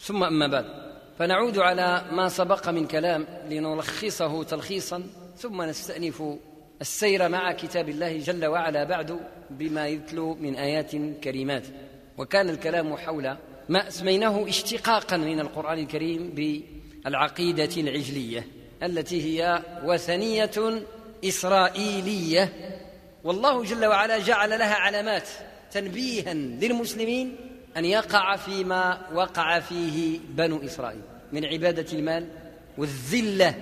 ثم أما بعد، فنعود على ما سبق من كلام لنلخصه تلخيصا، ثم نستأنف السير مع كتاب الله جل وعلا بعد بما يتلو من آيات كريمات. وكان الكلام حول ما أسميناه اشتقاقا من القرآن الكريم بالعقيدة العجلية التي هي وثنية إسرائيلية، والله جل وعلا جعل لها علامات تنبيها للمسلمين أن يقع فيما وقع فيه بنو إسرائيل من عبادة المال والذلة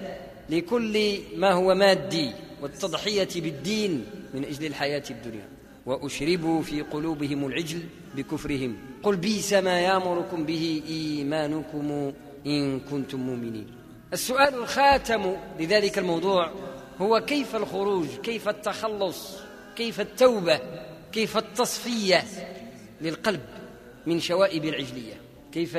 لكل ما هو مادي والتضحية بالدين من أجل الحياة الدنيا. وأشربوا في قلوبهم العجل بكفرهم قل بئس ما يأمركم به إيمانكم إن كنتم مؤمنين. السؤال الخاتم لذلك الموضوع هو كيف الخروج، كيف التخلص، كيف التوبة، كيف التصفية للقلب من شوائب العجلية، كيف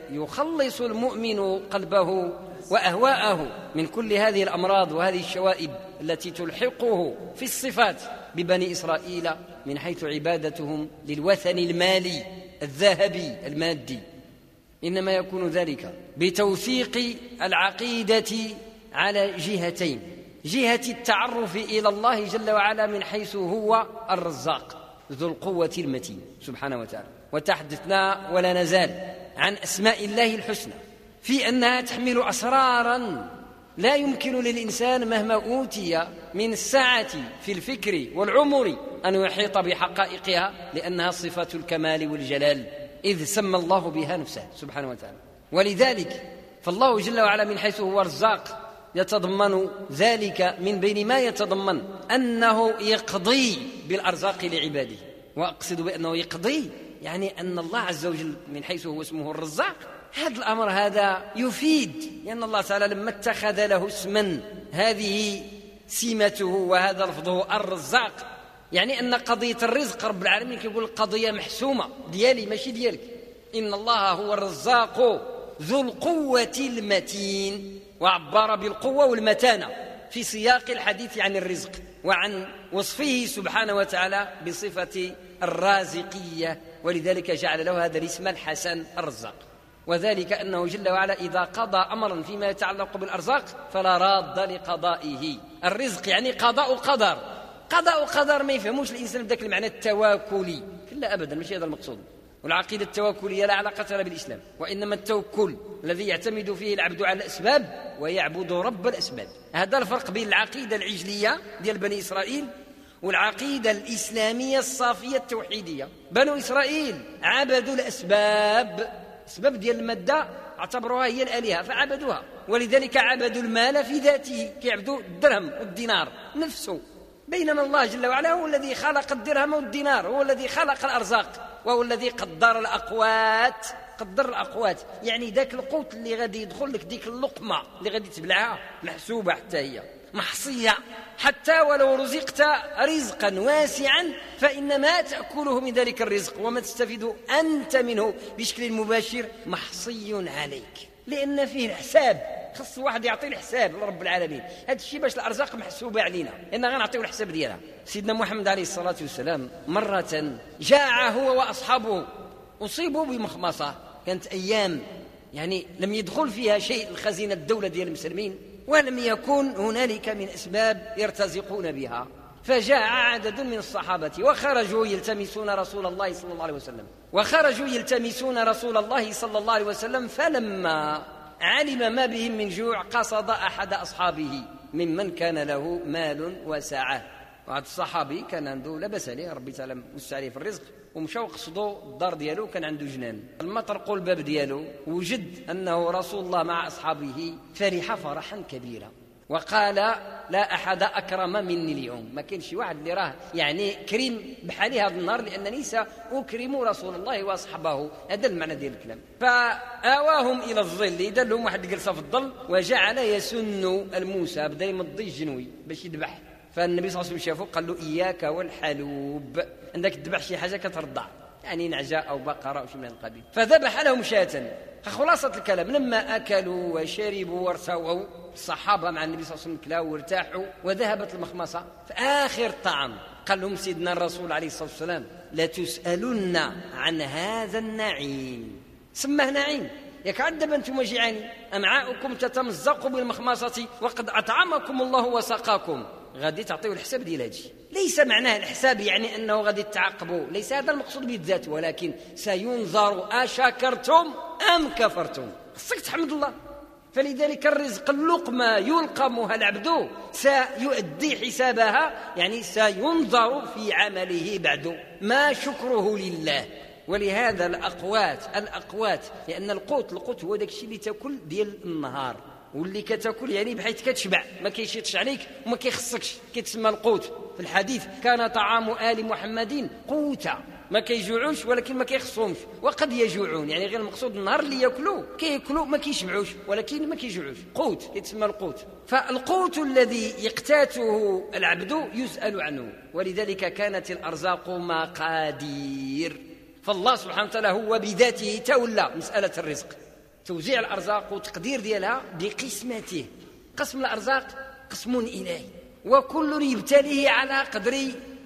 يخلص المؤمن قلبه وأهواءه من كل هذه الأمراض وهذه الشوائب التي تلحقه في الصفات ببني إسرائيل من حيث عبادتهم للوثن المالي الذهبي المادي. إنما يكون ذلك بتوثيق العقيدة على جهتين: جهة التعرف إلى الله جل وعلا من حيث هو الرزاق ذو القوة المتين سبحانه وتعالى. وتحدثنا ولا نزال عن أسماء الله الحسنى في أنها تحمل أسرارا لا يمكن للإنسان مهما أوتي من السعة في الفكر والعمر أن يحيط بحقائقها، لأنها صفة الكمال والجلال إذ سمى الله بها نفسه سبحانه وتعالى. ولذلك فالله جل وعلا من حيث هو رزاق يتضمن ذلك من بين ما يتضمن أنه يقضي بالأرزاق لعباده. وأقصد بأنه يقضي يعني أن الله عز وجل من حيث هو اسمه الرزاق، هذا الأمر هذا يفيد لأن الله تعالى لما اتخذ له اسما هذه سمته وهذا لفظه الرزاق، يعني أن قضية الرزق رب العالمين يقول قضية محسومة ديالي ماشي ديالك. إن الله هو الرزاق ذو القوة المتين، وعبر بالقوة والمتانة في سياق الحديث عن الرزق وعن وصفه سبحانه وتعالى بصفة الرازقية، ولذلك جعل له هذا الاسم الحسن الرزاق. وذلك أنه جل وعلا إذا قضى أمرا فيما يتعلق بالأرزاق فلا راد لقضائه. الرزق يعني قضاء قدر، قضاء قدر ما يفهموش الإنسان بذاك المعنى التواكلي، كلا أبدا مش هذا المقصود. والعقيدة التواكلية لا علاقة لها بالإسلام، وإنما التوكل الذي يعتمد فيه العبد على الأسباب ويعبد رب الأسباب. هذا الفرق بين العقيدة العجلية ديال بني إسرائيل والعقيدة الإسلامية الصافية التوحيدية. بنو إسرائيل عبدوا الأسباب، أسباب ديال المادة اعتبروها هي الآلهة فعبدوها، ولذلك عبدوا المال في ذاته كيعبدوا الدرهم والدينار نفسه، بينما الله جل وعلا هو الذي خلق الدرهم والدينار، هو الذي خلق الأرزاق، وهو الذي قدر الأقوات. قدر الأقوات يعني ذاك القوت اللي غادي يدخل لك، ديك اللقمة اللي غادي تبلعها محسوبة حتى هي محصية، حتى ولو رزقت رزقا واسعا فإنما تأكله من ذلك الرزق وما تستفيد أنت منه بشكل مباشر محصي عليك، لأن فيه الحساب. خص واحد يعطي الحساب لرب العالمين. هذا الشيء باش الأرزاق محسوبة علينا إننا غنعطيو الحساب ديالها. سيدنا محمد عليه الصلاة والسلام مرة جاع هو وأصحابه، أصيبوا بمخمصة، كانت أيام يعني لم يدخل فيها شيء الخزينة الدولة ديال المسلمين، ولم يكن هنالك من أسباب يرتزقون بها. فجاء عدد من الصحابة وخرجوا يلتمسون رسول الله صلى الله عليه وسلم فلما علم ما بهم من جوع قصد أحد أصحابه ممن كان له مال وسعة. واحد الصحابي كان عنده لبس عليه ربي تعالى وسع عليه في الرزق، ومشاو قصدوا الدار ديالو كان عنده جنان. لما طرقوا الباب ديالو وجد أنه رسول الله مع أصحابه فرح فرحا كبيرا وقال لا أحد أكرم مني اليوم. ما كان شي واحد اللي راه يعني كريم بحالي هذا النهار، لأنني سأكرم رسول الله وأصحابه. هذا المعنى ديال الكلام. فآواهم إلى الظل، دلهم واحد جلسة في الظل وجعل يسن الموسى، بدا يمضي الجنوي باش يذبح. فالنبي صلى الله عليه وسلم شافه قال له إياك والحلوب، عندك تذبح شي حاجة كترضع، يعني نعجة أو بقرة أو شيء من القبيل. فذبح لهم شاة. خلاصة الكلام لما أكلوا وشربوا وارتووا الصحابة مع النبي صلى الله عليه وسلم كلاوا وارتاحوا وذهبت المخمصة، في آخر طعام قال لهم سيدنا الرسول عليه الصلاة والسلام لا تسألن عن هذا النعيم. سماه نعيم ياك عندما أنتم جيعانين أمعاؤكم تتمزق بالمخمصة وقد أطعمكم الله وسقاكم، غادي تعطيو الحساب ديال هادشي. ليس معناه الحساب يعني أنه غادي تعاقبوا، ليس هذا المقصود بالذات، ولكن سينظر أشكرتم أم كفرتم. خصك تحمد الله. فلذلك الرزق اللقمة يلقمها العبد سيؤدي حسابها، يعني سينظر في عمله بعد ما شكره لله. ولهذا الأقوات لأن القوت هو داك الشيء اللي تاكل ديال النهار واللي كتاكل يعني بحيث كتشبع، ما كيشيطش عليك وما كيخصكش، كيتسمى القوت. في الحديث كان طعام آل محمد قوتا، ما كيجوعوش ولكن ما كيخصهمش، وقد يجوعون، يعني غير المقصود النهار اللي كياكلوا ما كيشبعوش ولكن ما كيجوعوش، قوت كيتسمى القوت. فالقوت الذي يقتاته العبد يسأل عنه. ولذلك كانت الأرزاق مقادير، فالله سبحانه وتعالى هو بذاته تولى مسألة الرزق، توزيع الأرزاق وتقدير ديالها بقسمته. قسم الأرزاق قسم إلهي، وكل يبتليه على قدر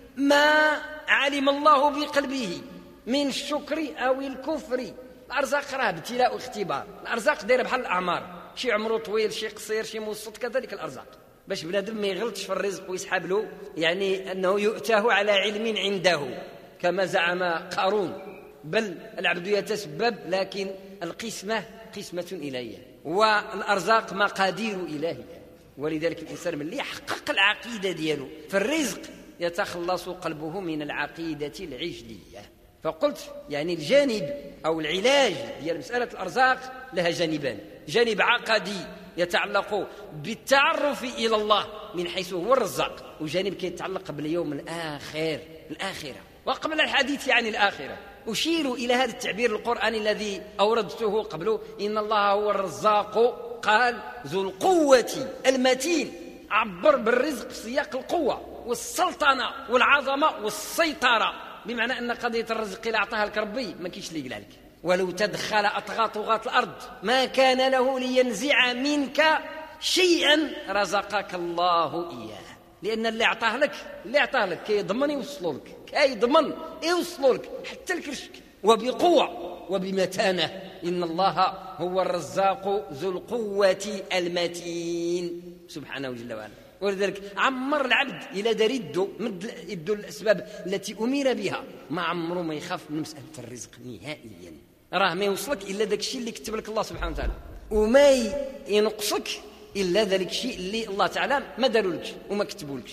ما علم الله بقلبه من الشكر أو الكفر. الأرزاق راه ابتلاء واختبار. الأرزاق دايره بحال الأعمار، شي عمره طويل شي قصير شي متوسط، كذلك الأرزاق، باش بنادم ما يغلطش في الرزق ويسحب له، يعني أنه يؤتاه على علم عنده كما زعم قارون، بل العبد يتسبب، لكن القسمة قسمة إلهية والأرزاق مقادير إلهية. ولذلك الإنسان من اللي يحقق العقيدة دياله في الرزق يتخلص قلبه من العقيدة العجلية. فقلت يعني الجانب أو العلاج ديال مسألة الأرزاق لها جانبان: جانب عقدي يتعلق بالتعرف إلى الله من حيث هو الرزاق، وجانب كيتعلق باليوم الآخر، الآخرة. وقبل الحديث عن الآخرة أشير إلى هذا التعبير القرآني الذي أوردته قبله: إن الله هو الرزاق قال ذو القوة المتين، عبر بالرزق في سياق القوة والسلطنة والعظمة والسيطرة، بمعنى أن قضية الرزق إلا أعطاها لك ربي ما كيش اللي يقلع لك. ولو تدخل أطغى طغاة الأرض ما كان له لينزع منك شيئا رزقك الله إياه، لأن اللي أعطاه لك كيضمن يوصلوا لك، كيضمن يوصلوا لك حتى الكرشك، وبقوة وبمتانة. إن الله هو الرزاق ذو القوة المتين سبحانه جل وعلا. ولذلك عمر العبد إلى دار مد يده الأسباب التي أمير بها، ما عمره ما يخاف من مسألة الرزق نهائيا. راه ما يوصلك إلا داك الشيء اللي كتب لك الله سبحانه وتعالى، وما ينقصك إلا ذلك الشيء اللي الله تعالى ما دارولكش وما كتبولكش.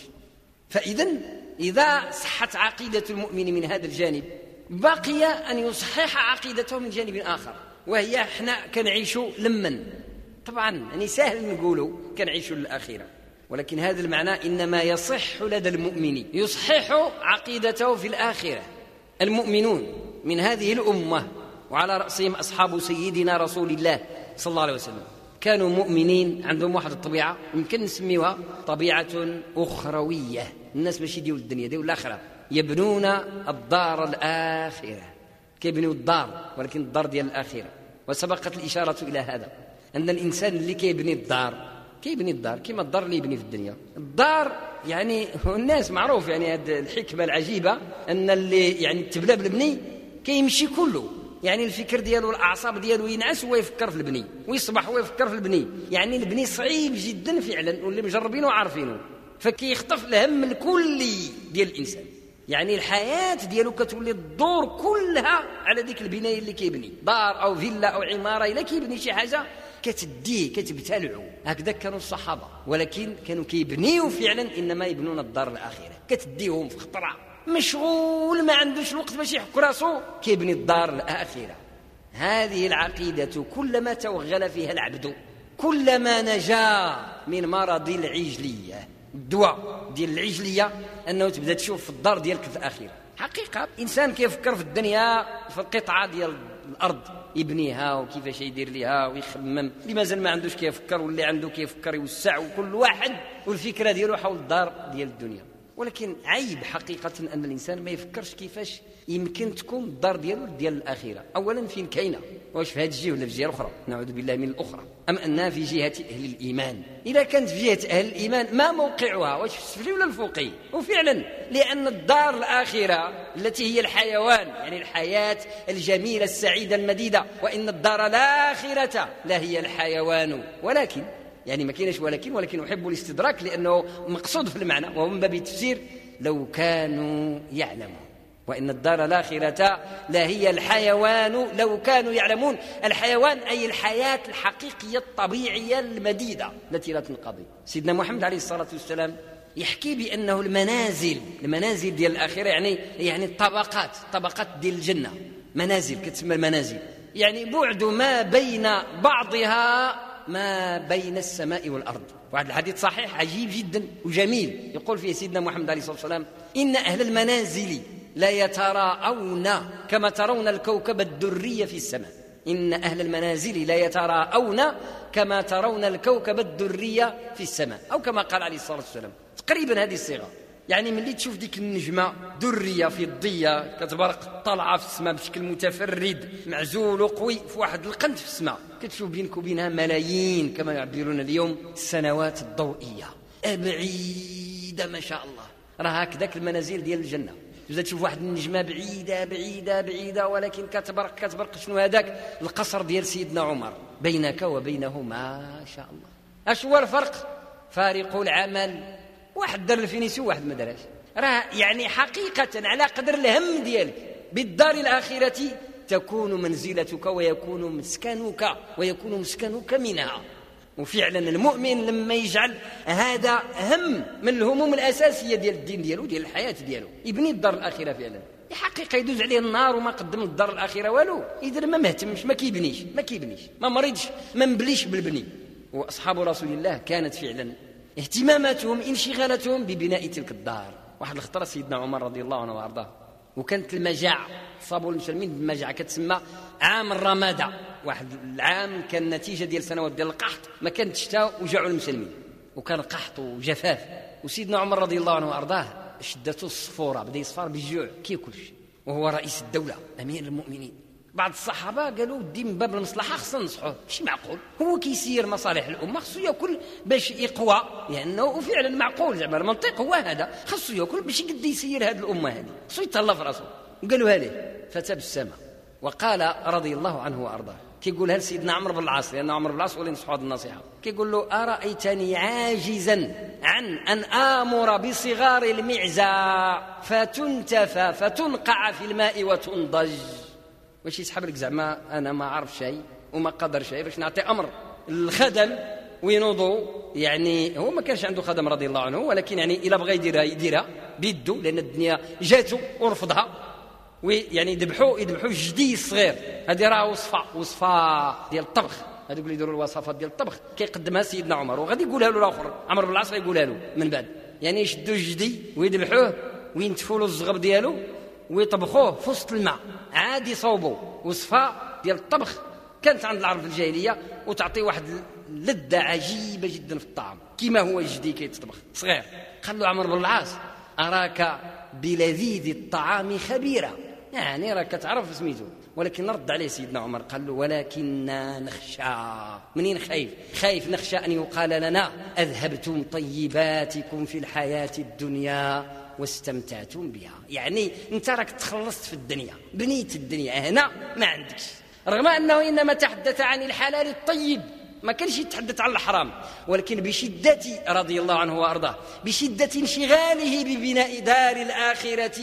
إذا صحت عقيدة المؤمن من هذا الجانب، بقي أن يصحح عقيدته من جانب آخر، وهي احنا كنعيشوا لمن، طبعا يعني سهل نقولوا كنعيشوا للآخرة، ولكن هذا المعنى إنما يصح لدى المؤمن، يصحح عقيدته في الآخرة. المؤمنون من هذه الأمة وعلى رأسهم أصحاب سيدنا رسول الله صلى الله عليه وسلم كانوا مؤمنين، عندهم واحد الطبيعة يمكن نسميها طبيعة أخروية. الناس ماشي ديال الدنيا، ديال الآخرة، يبنون الدار الآخرة، كيبنوا الدار ولكن الدار ديال الآخرة. وسبقت الإشارة إلى هذا، أن الإنسان اللي كيبني الدار كما الدار اللي يبني في الدنيا. الدار يعني الناس معروف، يعني هذه الحكمة العجيبة أن اللي يعني تبلى بالبني كيمشي كله، يعني الفكر ديالو الأعصاب ديالو ينعس وهو يفكر في البني، ويصبح وهو يفكر في البني. يعني البني صعيب جدا فعلا، واللي مجربينه وعارفينه، فكيخطف الهم الكلي ديال الإنسان. يعني الحياة ديالو كتولي الدور كلها على ديك البناية اللي كيبني، دار أو فيلا أو عمارة. إلا كيبني شي حاجة كتديه كتبتلعه. هكذا كانوا الصحابة، ولكن كانوا كيبنيوا فعلا، إنما يبنون الدار الآخرة، كتديهم في خطرة، مشغول ما عندوش الوقت باش يحك راسو، كيبني الدار الآخرة. هذه العقيدة كلما توغل فيها العبد كلما نجا من مرض العجلية. الدواء ديال العجلية أنه تبدأ تشوف في الدار ديالك في الآخرة. حقيقة إنسان كيفكر في الدنيا في القطعة ديال الأرض يبنيها وكيفاش يدير ليها ويخمم، اللي مازال ما عندوش كيفكر، واللي عنده كيفكر يوسع، وكل واحد والفكرة ديالو حول الدار ديال الدنيا. ولكن عيب حقيقة أن الإنسان ما يفكرش كيفاش يمكن تكون الدار ديال الآخرة. أولا فين كاينة؟ واش في هذه الجهة ولا في الجهة الأخرى؟ نعوذ بالله من الأخرى. أم أنها في جهة أهل الإيمان؟ إذا كانت في جهة أهل الإيمان ما موقعها؟ واش في السفلي ولا الفوقي؟ وفعلا لأن الدار الآخرة التي هي الحيوان، يعني الحياة الجميلة السعيدة المديدة، وإن الدار الآخرة لا هي الحيوان. ولكن يعني ما كاينش ولكن أحب الاستدراك لأنه مقصود في المعنى، وهو من باب التفسير. لو كانوا يعلمون، وإن الدار الآخرة لا هي الحيوان لو كانوا يعلمون. الحيوان أي الحياة الحقيقية الطبيعية المديدة التي لا تنقضي. سيدنا محمد عليه الصلاة والسلام يحكي بأنه المنازل ديال الآخرة، يعني الطبقات ديال الجنة، منازل كتسمى المنازل، يعني بعد ما بين بعضها ما بين السماء والأرض. وهذا الحديث صحيح عجيب جدا وجميل، يقول فيه سيدنا محمد عليه الصلاة والسلام: إن أهل المنازل لا يتراءون كما ترون الكوكب الدري في السماء. إن أهل المنازل لا يتراءون كما ترون الكوكب الدري في السماء، أو كما قال عليه الصلاة والسلام، تقريبا هذه الصيغة. يعني ملي تشوف ديك النجمة درية فضية كتبرق طالعة في السماء بشكل متفرد معزول وقوي في واحد القنت في السماء، كتشوف بينك وبينها ملايين كما يعبرون اليوم السنوات الضوئية، بعيدة ما شاء الله. راه هكذاك المنازل ديال الجنة. تشوف واحد النجمة بعيدة بعيدة بعيدة ولكن كتبرق. شنو هذاك؟ القصر ديال سيدنا عمر، بينك وبينه ما شاء الله. اش هو الفرق؟ فارق العمل، واحد دار الفينيسيو وواحد ما دارش. راه يعني حقيقة على قدر الهم ديالك بالدار الآخرة تكون منزلتك ويكون مسكنك منها. وفعلا المؤمن لما يجعل هذا هم من الهموم الأساسية ديال الدين ديالو ديال الحياة ديالو، يبني الدار الآخرة فعلا. الحقيقة يدوز عليه النار وما قدم الدار الآخرة والو، إذا ما مهتمش ما كيبنيش ما مريضش ما مبليش بالبني. وأصحاب رسول الله كانت فعلا اهتماماتهم انشغالاتهم ببناء تلك الدار. واحد الخطرة سيدنا عمر رضي الله عنه وارضاه، وكانت المجاعة صابوا المسلمين بمجاعة كتسمى عام الرمادة. واحد العام كان نتيجة ديال سنوات ديال القحط، ما كانت شتاء وجعوا المسلمين، وكان قحط وجفاف. وسيدنا عمر رضي الله عنه وارضاه شدته الصفورة، بدا يصفر بالجوع كياكلش، وهو رئيس الدولة أمير المؤمنين. بعض الصحابة قالوا دي من باب المصلحة خصنا ننصحوه، ماشي معقول هو كيسير مصالح الأمة خصو يأكل باش يقوى، لأنه فعلا معقول زعما المنطق هو هذا، خصو يأكل باش يقد يسير هذه الأمة هذه، خصو يتهلا في راسه. وقالوا هذه فتبسم وقال رضي الله عنه وأرضاه، كيقولها لسيدنا عمرو بن العاص، لأن عمرو بن العاص هو اللي نصحوا هذه النصيحة. كيقول له: أرأيتني عاجزا عن أن آمر بصغار المعزى فتنتفى فتنقع في الماء وتنضج؟ واش يسحب لك زعما أنا ما عرف شيء وما قدر شيء باش نعطي أمر الخدم وينوضوا؟ يعني هو ما كانش عنده خدم رضي الله عنه، ولكن يعني إلا بغى يديرها بيدو، لأن الدنيا جاتو ورفضها، ويعني يذبحوا الجدي الصغير. هذه راه وصفه ديال الطبخ، هذوك اللي يديروا الوصفات ديال الطبخ كيقدمها سيدنا عمر، وغادي يقولها له الاخر عمرو بن العاص يقولها له من بعد. يعني يشدوا الجدي ويذبحوه وينتفوا له الزغب ديالو ويطبخوه في وسط الماء عادي صوبوا. وصفه ديال الطبخ كانت عند العرب في الجاهليه، وتعطي واحد لذة عجيبه جدا في الطعام، كما هو الجدي كيتطبخ صغير. قال له عمرو بن العاص: أراك بلذيذ الطعام خبيرا، يعني راك تعرف سميتو. ولكن رد عليه سيدنا عمر قال له: ولكننا نخشى. منين خايف نخشى أن يقال لنا: أذهبتم طيباتكم في الحياة الدنيا واستمتعتم بها. يعني انت راك تخلصت في الدنيا، بنيت الدنيا، هنا ما عندكش. رغم أنه إنما تحدث عن الحلال الطيب، ما كانش يتحدث عن الحرام، ولكن بشدة رضي الله عنه وأرضاه بشدة انشغاله ببناء دار الآخرة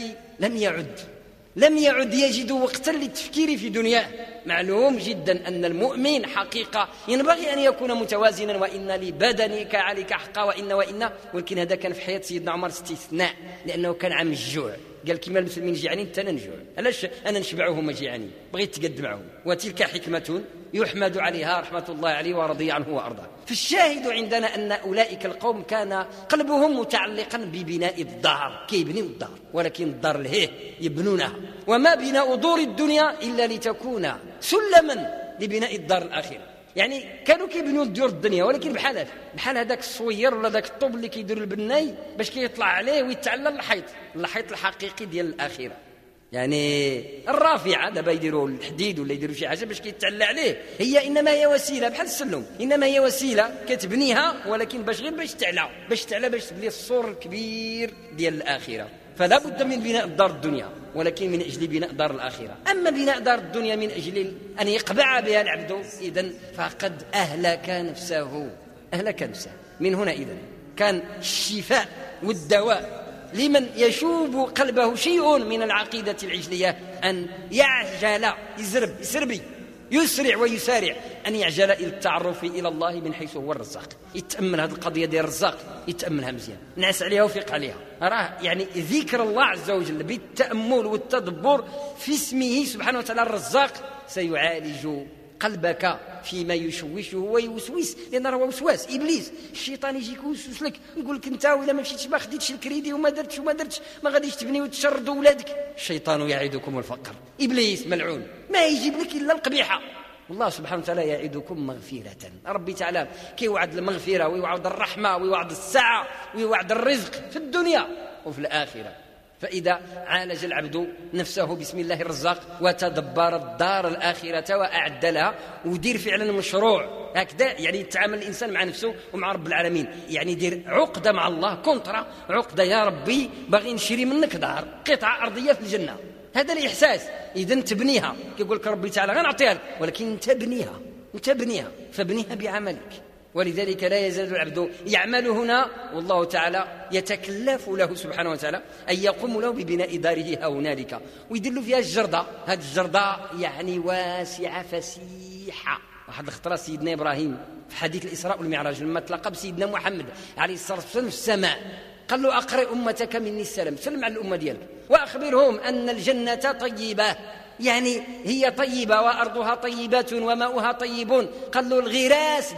لم يعد يجد وقتا للتفكير في دنياه. معلوم جدا أن المؤمن حقيقة ينبغي أن يكون متوازنا، وإن لبدنك عليك حقا وإن. ولكن هذا كان في حياة سيدنا عمر استثناء، لأنه كان عام الجوع. قال: كما المسلمين جيعانين حتى أنا نجوع، علاش أنا نشبعهم جيعانين؟ بغيت تقد معهم. وتلك حكمة يحمد عليها رحمة الله عليه ورضي عنه وأرضاه. فالشاهد عندنا أن أولئك القوم كان قلبهم متعلقا ببناء الدار، كيبنيوا الدار، ولكن الدار الهيه يبنونها. وما بناء دور الدنيا إلا لتكون سلما لبناء الدار الآخرة. يعني كانوا كيبنيو الديور الدنيا ولكن بحال هذاك الصوير ولا ذاك الطوب اللي كيدير البناي باش كيطلع عليه ويتعلى الحيط الحقيقي ديال الآخرة. يعني الرافعة دابا يديروا الحديد ولا يديروا شي حاجة باش كيتعلى عليه، هي إنما هي وسيلة بحال السلم، إنما هي وسيلة كتبنيها ولكن باش تعلى باش تبني السور الكبير ديال الآخرة. فلا بد من بناء الدار الدنيا ولكن من أجل بناء دار الآخرة. أما بناء دار الدنيا من أجل أن يقبع بها العبد إذن فقد أهلك نفسه. من هنا إذن كان الشفاء والدواء لمن يشوب قلبه شيء من العقيدة العجلية أن يعجل يسرع ويسارع، أن يعجل إلى التعرف إلى الله من حيث هو الرزاق. يتأمل هذه القضية ديال الرزاق، يتأملها مزيان، نعس عليها وفيق عليها. راه يعني ذكر الله عز وجل بالتأمل والتدبر في اسمه سبحانه وتعالى الرزاق سيعالج قلبك فيما يشوشه ويوسوس، لأن هو وسواس إبليس. الشيطان يجيك يوسوس لك يقول لك أنت وإذا ما مشيتش ما خديتش الكريدي وما درتش ما غاديش تبني وتشرد أولادك. الشيطان يعدكم الفقر، إبليس ملعون ما يجيب لك إلا القبيحة. والله سبحانه وتعالى يعدكم مغفرة. ربي تعالى كيوعد المغفرة ويوعد الرحمة ويوعد السعة ويوعد الرزق في الدنيا وفي الآخرة. فإذا عالج العبد نفسه بسم الله الرزاق وتدبر الدار الآخرة وأعد لها ودير فعلا مشروع هكذا، يعني يتعامل الإنسان مع نفسه ومع رب العالمين، يعني يدير عقدة مع الله، كونترا عقدة، يا ربي باغي نشري منك دار قطعة أرضية في الجنة، هذا الإحساس. إذن تبنيها، كيقول لك ربي تعالى غنعطيها لك ولكن تبنيها فابنيها بعملك. ولذلك لا يزال العبد يعمل هنا والله تعالى يتكلف له سبحانه وتعالى أن يقوم له ببناء داره هنالك ويدل فيها الجردة. هذه الجردة يعني واسعة فسيحة. واحد الخطرة سيدنا إبراهيم في حديث الإسراء والمعراج لما تلاقى بسيدنا محمد عليه الصلاة والسلام في السماء قال له أقرئ أمتك مني السلام، سلم على الأمة ديالك وأخبرهم أن الجنة طيبة، يعني هي طيبة وأرضها طيبة وماؤها طيبون. قال له الغرس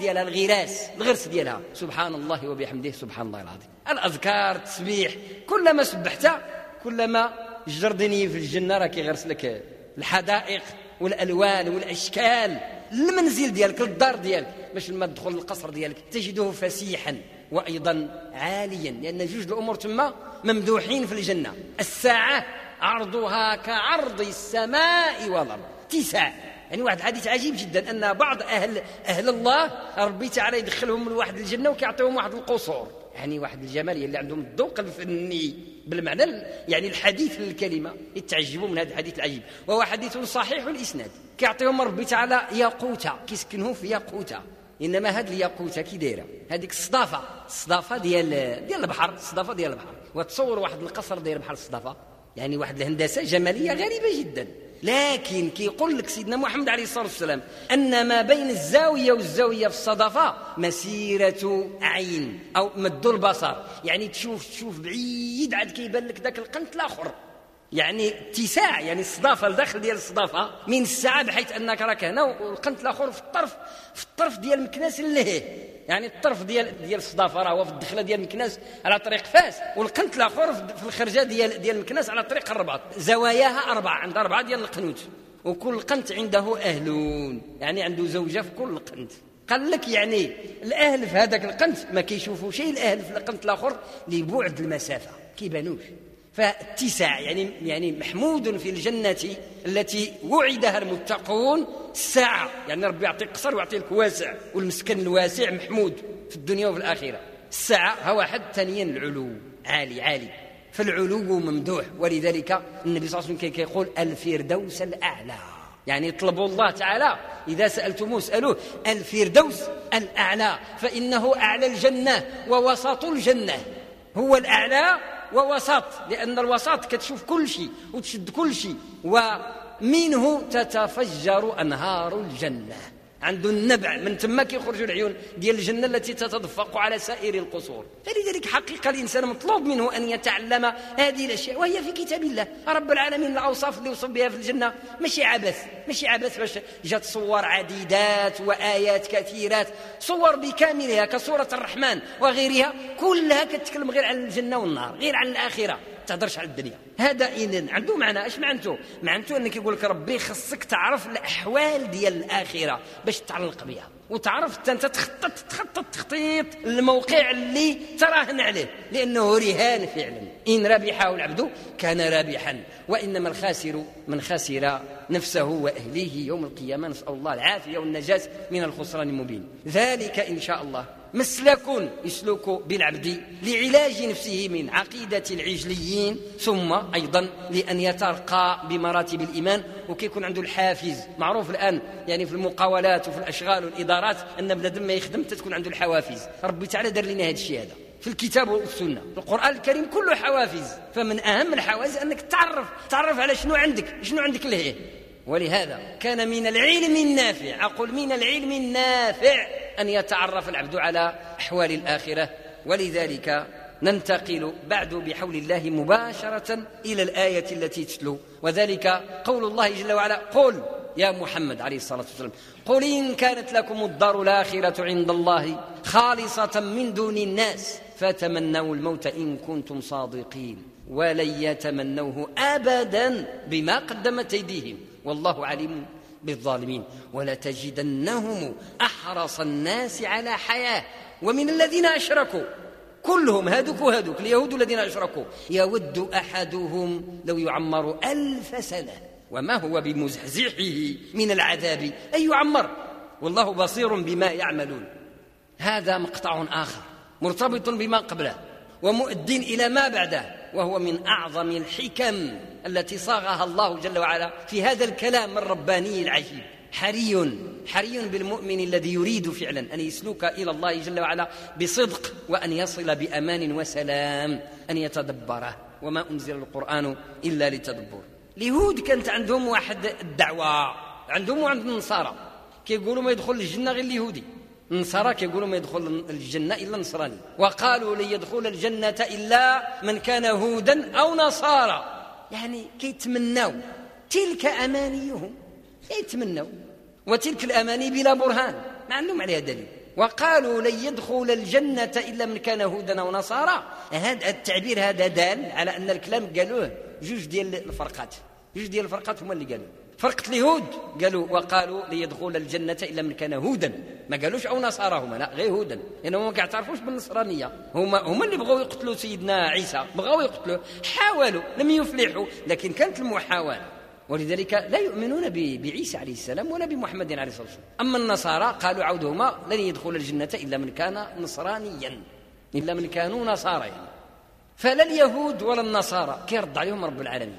ديالها سبحان الله وبحمده سبحان الله العظيم. الأذكار التسبيح كلما سبحت كلما الجردني في الجنة راه كيغرس لك الحدائق والألوان والأشكال، المنزل ديالك الدار ديالك باش لما تدخل القصر ديالك تجده فسيحا وأيضا عاليا، لأن جوج الأمور تما ممدوحين في الجنة. الساعة عرضها كعرض السماء والأرض، اتساع. يعني واحد الحديث عجيب جدا أن بعض أهل الله ربي تعالى يدخلهم لواحد الجنة وكيعطيهم واحد القصور، يعني واحد الجمال اللي عندهم الذوق الفني بالمعنى يعني الحديث للكلمة، يتعجبوا من هذا الحديث العجيب، وهو حديث صحيح الإسناد. كيعطيهم ربي تعالى ياقوتة، كيسكنهم في ياقوتة. إنما هذه الياقوتة كي دايرة هذيك الصدافة ديال البحر، الصدافة ديال البحر. وتصور واحد القصر داير بحال الصدافة، يعني واحد الهندسة جمالية غريبة جدا. لكن كيقول لك سيدنا محمد عليه الصلاة والسلام أن ما بين الزاوية والزاوية في الصدفة مسيرة عين أو مد البصر، يعني تشوف بعيد عاد كيبان لك ذاك القنت الآخر، يعني اتساع، يعني الصدافة الداخل ديال الصدافة من الساعة بحيث أنك راك هنا والقنت الآخر في الطرف ديال مكناس اللهيه، يعني الطرف ديال الصدافة راه هو في الدخلة ديال مكناس على طريق فاس، والقنت الآخر في الخرجة ديال مكناس على طريق الرباط. زواياها 4، عند 4 ديال القنوت، وكل قنت عنده أهلون، يعني عنده زوجة في كل قنت. قال لك يعني الأهل في هذاك القنت ما كيشوفوا شيء، الأهل في القنت الآخر لبعد المسافة كيبانوش. فاتساع يعني محمود في الجنة التي وعدها المتقون الساعة، يعني ربي يعطيك قصر ويعطيك واسع، والمسكن الواسع محمود في الدنيا وفي الآخرة. الساعة هو واحد، ثانيا العلو عالي، فالعلو ممدوح. ولذلك النبي صلى الله عليه وسلم كيقول الفردوس الأعلى، يعني اطلبوا الله تعالى إذا سألتموه اسألوه الفردوس الأعلى، فإنه أعلى الجنة ووسط الجنة، هو الأعلى ووسط، لأن الوسط كتشوف كل شيء وتشد كل شيء، ومنه تتفجر أنهار الجنة، عنده النبع من ثم كيخرجوا العيون ديال الجنة التي تتدفق على سائر القصور. فلذلك حقيقة الإنسان مطلوب منه أن يتعلم هذه الأشياء، وهي في كتاب الله. رب العالمين الأوصاف اللي وصف بها في الجنة ماشي عبث باش جات صور عديدات وآيات كثيرات، صور بكاملها كصورة الرحمن وغيرها، كلها كتتكلم غير عن الجنة والنار، غير عن الآخرة، تهضرش على الدنيا. هذا إذن عنده معنى. اش معنته انك يقول لك ربي خصك تعرف الأحوال ديال الآخرة باش تتعلق بها. وتعرف أنت تخطط تخطيط الموقع اللي تراهن عليه، لأنه رهان فعلا. إن ربحه العبد كان رابحا، وإنما الخاسر من خسر نفسه وأهليه يوم القيامة، نسأل الله العافية والنجاة من الخسران المبين. ذلك إن شاء الله مسلك يسلك بالعبد لعلاج نفسه من عقيدة العجليين، ثم أيضا لأن يترقى بمراتب الإيمان، وكيكون عنده الحافز. معروف الآن يعني في المقاولات وفي الأشغال والإدارات أن بنادم ما يخدم تكون عنده الحوافز. ربي تعالى دار لنا هذا الشيء هذا في الكتاب والسنة. القرآن الكريم كله حوافز، فمن أهم الحوافز أنك تعرف على شنو عندك لهيه. ولهذا كان من العلم النافع، أقول من العلم النافع أن يتعرف العبد على أحوال الآخرة. ولذلك ننتقل بعد بحول الله مباشرة إلى الآية التي تتلو، وذلك قول الله جل وعلا: قل يا محمد عليه الصلاة والسلام، قل إن كانت لكم الدار الآخرة عند الله خالصة من دون الناس فتمنوا الموت إن كنتم صادقين ولن يتمنوه أبدا بما قدمت أيديهم والله عليم بالظالمين ولتجدنهم أحرص الناس على حياة ومن الذين أشركوا كلهم هادوك اليهود الذين أشركوا يود أحدهم لو يعمر 1000 سنة وما هو بمزحزحه من العذاب أن يعمر والله بصير بما يعملون. هذا مقطع آخر مرتبط بما قبله ومؤد إلى ما بعده، وهو من أعظم الحكم التي صاغها الله جل وعلا في هذا الكلام الرباني العجيب. حري بالمؤمن الذي يريد فعلا أن يسلك إلى الله جل وعلا بصدق وأن يصل بأمان وسلام أن يتدبره، وما أنزل القرآن إلا لتدبر. اليهود كانت عندهم واحد الدعوة، عندهم وعند النصارى كيقولوا ما يدخل الجنة غير اليهودي، النصارى كيقولوا ما يدخل الجنة إلا النصراني، وقالوا لن يدخل الجنة إلا من كان هودا أو نصارى، يعني كيتمنوا تلك أمانيهم يتمنوا، وتلك الأماني بلا برهان ما عندهم عليها دليل. وقالوا لن يدخل الجنة إلا من كان هودا أو نصارى. هذا التعبير هذا دال على أن الكلام قالوه جوج ديال الفرقات هما اللي قالوا. فرقة اليهود وقالوا لن يدخل الجنة إلا من كان هودا، ما قالوش أو نصارى، هما لا غير هودا، لأنهم ما كيعترفوش بالنصرانية، هما اللي بغوا يقتلوا سيدنا عيسى، بغوا يقتلوه، حاولوا لم يفلحوا، لكن كانت المحاولة، ولذلك لا يؤمنون بعيسى عليه السلام ولا بمحمد عليه الصلاة والسلام. أما النصارى قالوا عودهما لن يدخل الجنة إلا من كان نصرانيا، إلا من كانوا نصارى يعني. فلا اليهود ولا النصارى كيرد عليهم رب العالمين،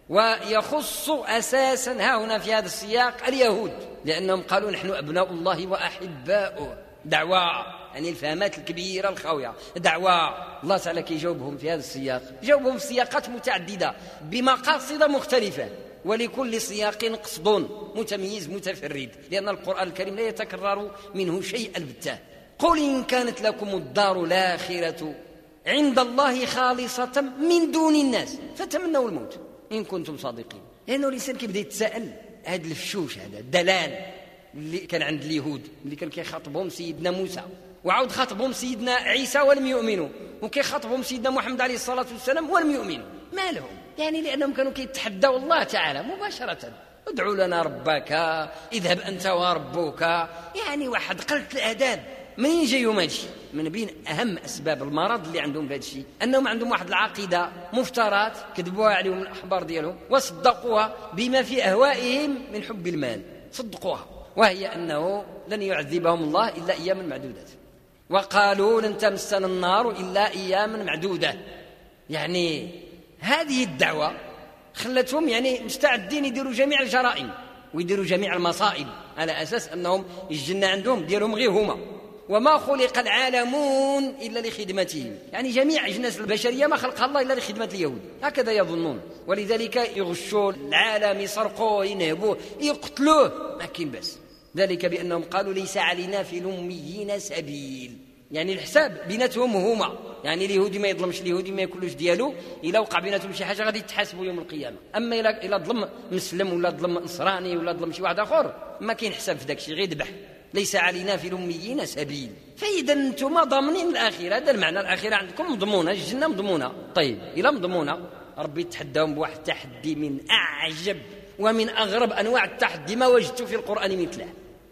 ويخص أساسا ها هنا في هذا السياق اليهود، لأنهم قالوا نحن أبناء الله وأحباؤه، دعوة يعني الفهمات الكبيرة الخاوية، دعوة. الله تعالى كيجاوبهم في هذا السياق، جاوبهم في سياقات متعددة بمقاصد مختلفة، ولكل سياق قصد متميز متفرد، لأن القرآن الكريم لا يتكرر منه شيء البتة. قل إن كانت لكم الدار الآخرة عند الله خالصة من دون الناس فتمنوا الموت إن كنتم صادقين. لأنه الإنسان كيبدا يتساءل هذا الفشوش، هذا الدلال اللي كان عند اليهود اللي كان كيخاطبهم سيدنا موسى، وعاود خاطبهم سيدنا عيسى ولم يؤمنوا، وكيخاطبهم سيدنا محمد عليه الصلاة والسلام ولم يؤمنوا. ما لهم؟ يعني لأنهم كانوا كيتحدوا الله تعالى مباشرة، ادعو لنا ربك، اذهب أنت وربك، يعني واحد قلة الآداب. منين جايهم هادشي؟ من بين أهم أسباب المرض اللي عندهم بهذا الشيء أنهم عندهم واحد العقيدة مفترات كذبوها عليهم الأحبار ديالهم وصدقوها بما في أهوائهم من حب المال، صدقوها، وهي أنه لن يعذبهم الله إلا أياما معدودة، وقالوا لن تمسنا النار إلا أياما معدودة. يعني هذه الدعوة خلتهم يعني مستعدين يديروا جميع الجرائم ويديروا جميع المصائب على أساس أنهم الجنة عندهم ديالهم غير هما، وما خلق العالمون إلا لخدمتهم، يعني جميع أجناس البشرية ما خلقها الله إلا لخدمة اليهود، هكذا يظنون. ولذلك يغشوا العالم، يسرقوه، ينهبوه، يقتلوه، ما كاين بس. ذلك بأنهم قالوا ليس علينا في الأميين سبيل، يعني الحساب بيناتهم هما، يعني اليهودي ما يظلمش اليهودي، ما ياكلوش ديالو، إلا وقع بيناتهم شي حاجة غادي يتحاسبوا يوم القيامة. أما إلا ظلم مسلم ولا ظلم نصراني ولا ظلم شي واحد آخر ما كاين حساب في داك الشيء، غير ذبح. ليس علينا في الأميين سبيل. فإذا أنتم ضامنين الآخرة، هذا المعنى، الآخرة عندكم مضمونة، الجنة مضمونة. طيب إلا مضمونة، ربي يتحداهم بواحد التحدي من أعجب ومن أغرب أنواع التحدي ما وجدت في القرآن مثله.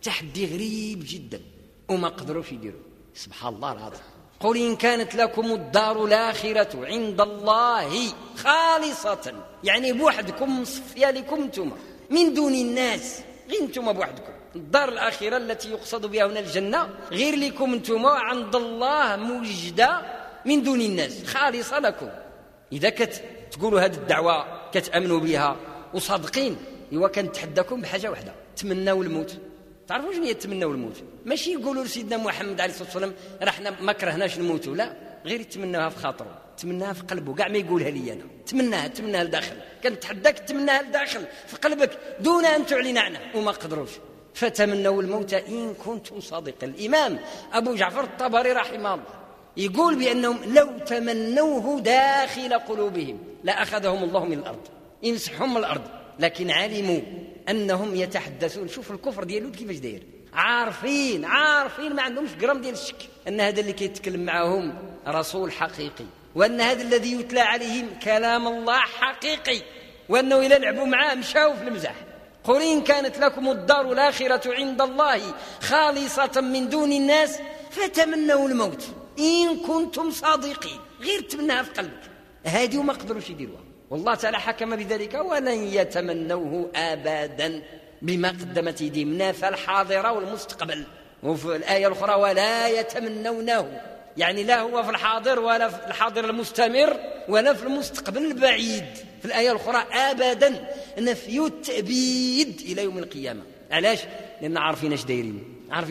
تحدي غريب جدا وما قدروش يديروا. سبحان الله العظيم. قل إن كانت لكم الدار الآخرة عند الله خالصة، يعني بوحدكم مصفية لكم انتم من دون الناس، غير انتم بوحدكم. الدار الآخرة التي يقصد بها هنا الجنة غير لكم انتم عند الله موجدة من دون الناس خالصة لكم. إذا تقولوا هذه الدعوة كتأمنوا بها وصادقين، إيوا كنتحداكم بحاجة واحدة، تمنوا الموت. تعرفوا شنو هي التمنى والموت؟ ماشي يقولوا لسيدنا محمد عليه الصلاه والسلام راه حنا ما كرهناش نموتوا، لا، غير يتمناها في خاطره، تمناها في قلبه، كاع ما يقولها لي انا، تمناها لداخل، كنتحداك تمناها لداخل في قلبك دون ان تعلن عنه، وما قدروش. فتمنوا الموت ان كنتم صادقين. الامام ابو جعفر الطبري رحمه الله يقول بانهم لو تمنوه داخل قلوبهم لاخذهم الله من الارض، يمسحهم من الارض، لكن علموا أنهم يتحدثون. شوف الكفر ديالو كيفاش داير، عارفين ما عندهمش جرام ديال الشك أن هذا اللي كيتكلم معهم رسول حقيقي، وأن هذا الذي يتلى عليهم كلام الله حقيقي، وأنه إذا لعبوا معاه مشاو في المزاح. قل إن كانت لكم الدار الآخرة عند الله خالصة من دون الناس فتمنوا الموت إن كنتم صادقين، غير تمناها في قلبك. هذه وما قدروش يديروها، والله تعالى حكم بذلك ولن يتمنوه أبدا بما قدمت يديهم، نافى الحاضر والمستقبل. وفي الآية الأخرى ولا يتمنونه، يعني لا هو في الحاضر ولا في الحاضر المستمر ولا في المستقبل البعيد. في الآية الأخرى أبدا نفي التأبيد إلى يوم القيامة. علاش؟ لأن عارفين اش دايرين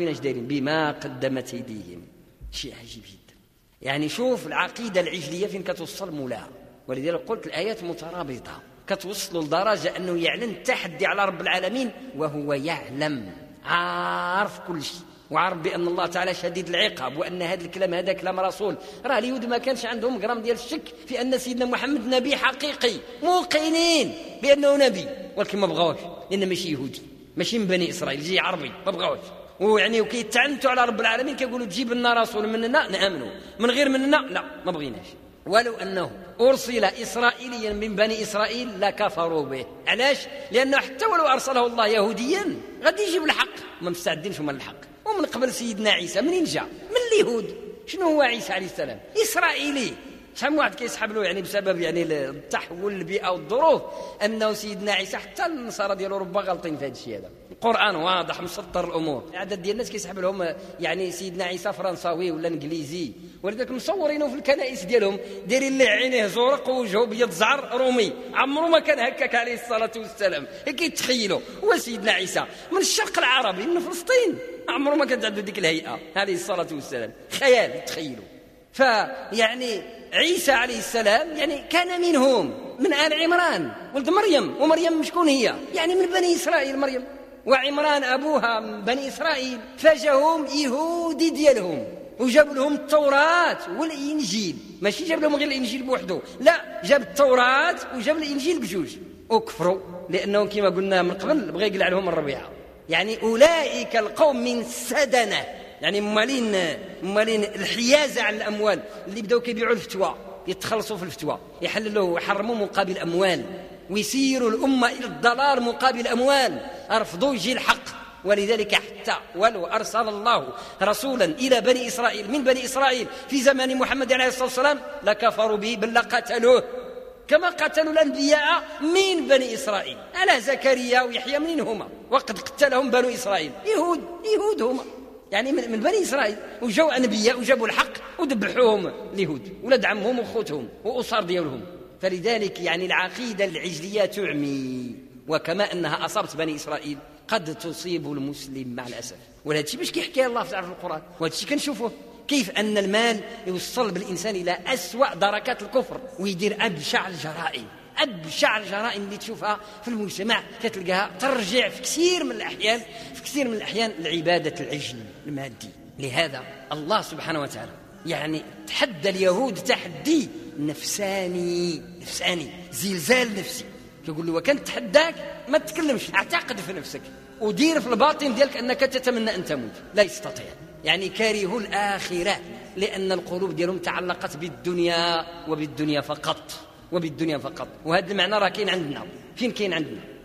بما قدمت يديهم. شيء عجيب جدا. يعني شوف العقيدة العجلية فين كتوصل مولاها، ولذلك قلت الآيات مترابطة، كتوصلوا لدرجة أنه يعلن التحدي على رب العالمين وهو يعلم، عارف كل شيء، وعارف بأن الله تعالى شديد العقاب، وأن هذا الكلام هذا كلام رسول. راه اليهود ما كانش عندهم جرام ديال الشك في أن سيدنا محمد نبي حقيقي، موقنين بأنه نبي، ولكن ما بغاوش، لأنه ماشي يهودي، ماشي من بني إسرائيل، جاي عربي، ما بغاوش. ويعني وكيتعنتوا على رب العالمين، كيقولوا تجيب لنا رسول مننا نآمنوا، من غير مننا لا، ما بغيناش. ولو أنه أرسل إسرائيليا من بني إسرائيل لكفروا به. علاش؟ لأنه حتى ولو أرسله الله يهوديا غادي يجيب الحق، ما مستعدينش هما الحق. ومن قبل سيدنا عيسى منين جاء؟ من اليهود. شنو هو عيسى عليه السلام؟ إسرائيلي. شحال من واحد كيسحب له يعني بسبب يعني التحول البيئة والظروف أنه سيدنا عيسى، حتى النصارى ديالو ربما غلطين في هذا الشيء هذا. القرآن واضح مسطر الأمور. عدد ديال الناس كيسحب لهم يعني سيدنا عيسى فرنساوي ولا انجليزي، ولذلك مصورينه في الكنائس ديالهم دايرين له عينيه زرق ووجهه بيض زعر رومي، عمره ما كان هكاك عليه الصلاة والسلام. كيتخيلوا هو سيدنا عيسى من الشرق العربي من فلسطين، عمره ما كانت عنده ديك الهيئة عليه الصلاة والسلام. خيال تخيلوا. فيعني عيسى عليه السلام يعني كان منهم، من آل عمران ولد مريم، ومريم شكون هي؟ يعني من بني إسرائيل مريم، وعمران أبوها من بني إسرائيل. فجاهم يهودي ديالهم وجاب لهم التوراة والإنجيل، ماشي جاب لهم غير الإنجيل بوحده، لا، جاب التوراة وجاب الإنجيل بجوج، وكفروا لأنهم كما قلنا من قبل بغى يقلع لهم الربيعة. يعني أولئك القوم من سدنة، يعني مالين الحيازة على الأموال، اللي بدأوا كيبيعوا الفتوى، يتخلصوا في الفتوى، يحللوا ويحرموا مقابل أموال، ويسيروا الأمة إلى الضلال مقابل أموال، أرفضوا يجي الحق. ولذلك حتى ولو أرسل الله رسولا إلى بني إسرائيل من بني إسرائيل في زمان محمد عليه الصلاة والسلام لكفروا به، بل قتلوه كما قتلوا الأنبياء من بني إسرائيل. ألا زكريا ويحيى منين هما؟ وقد قتلهم بنو إسرائيل، يهود هما، يعني من بني إسرائيل، وجاءوا أنبياء وجابوا الحق ودبحوهم اليهود ولاد عمهم وأخوتهم وأسر ديالهم. فلذلك يعني العقيدة العجلية تعمي، وكما أنها أصابت بني إسرائيل قد تصيب المسلم مع الأسف. وهذا الشيء باش كيحكي الله في القرآن، وهذا الشيء كنشوفوه كيف أن المال يوصل بالإنسان إلى أسوأ دركات الكفر، ويدير أبشع الجرائم اللي تشوفها في المجتمع، كتلقاها ترجع في كثير من الأحيان لعبادة العجل المادي. لهذا الله سبحانه وتعالى يعني تحدى اليهود تحدي نفساني، زلزال نفسي. يقول له وكان تحداك ما تتكلمش، اعتقد في نفسك ودير في الباطن ديالك أنك تتمنى أن تموت، لا يستطيع. يعني كاره الآخرة، لأن القلوب ديالهم تعلقت بالدنيا وبالدنيا فقط. وهذا المعنى راه كاين عندنا. فين كاين عندنا؟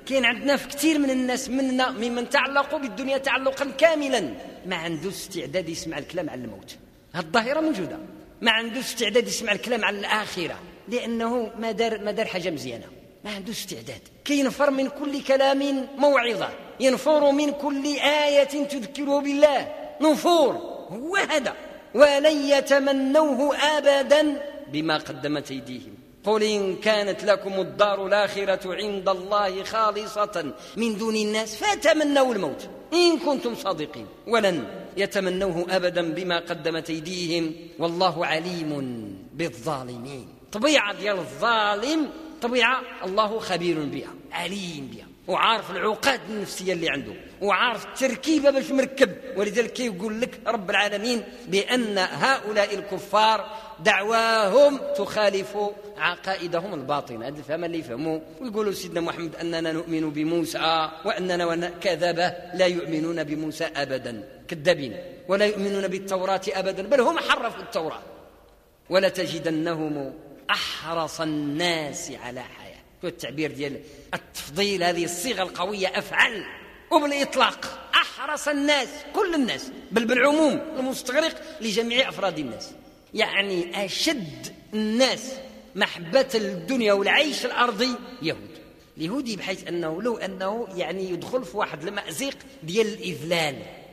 كاين عندنا في كثير من الناس منا ممن تعلقوا بالدنيا تعلقا كاملا ما عنده استعداد يسمع الكلام عن الموت. هذه الظاهرة موجودة. ما عنده استعداد يسمع الكلام عن الآخرة لأنه ما دار حاجة مزيانة، ما عنده استعداد. كينفر من كل كلام موعظة، ينفر من كل آية تذكره بالله، نفور هو هذا. ولن يتمنوه أبدا بما قدمت أيديهم. قل إن كانت لكم الدار الآخرة عند الله خالصة من دون الناس فتمنوا الموت إن كنتم صادقين ولن يتمنوه أبدا بما قدمت أيديهم والله عليم بالظالمين. طبيعة ديال الظالم طبيعة الله خبير بها، عليم بها، وعارف العقاد النفسية اللي عنده، وعارف التركيبة باش مركب. ولذلك يقول لك رب العالمين بأن هؤلاء الكفار دعواهم تخالف عقائدهم الباطنة. هذا الفهم اللي يفهموا ويقولوا سيدنا محمد أننا نؤمن بموسى وأننا كذبة لا يؤمنون بموسى أبدا، كذابين، ولا يؤمنون بالتوراة أبدا، بل هم حرفوا التوراة. ولا تجدنهم أحرص الناس على حياة. التعبير ديال التفضيل، هذه الصيغة القوية، أفعل وبالإطلاق، أحرص الناس، كل الناس، بل بالعموم المستغرق لجميع أفراد الناس. يعني أشد الناس محبة الدنيا والعيش الأرضي يهود. اليهودي بحيث أنه لو أنه يعني يدخل في واحد المأزق ديال الإذلال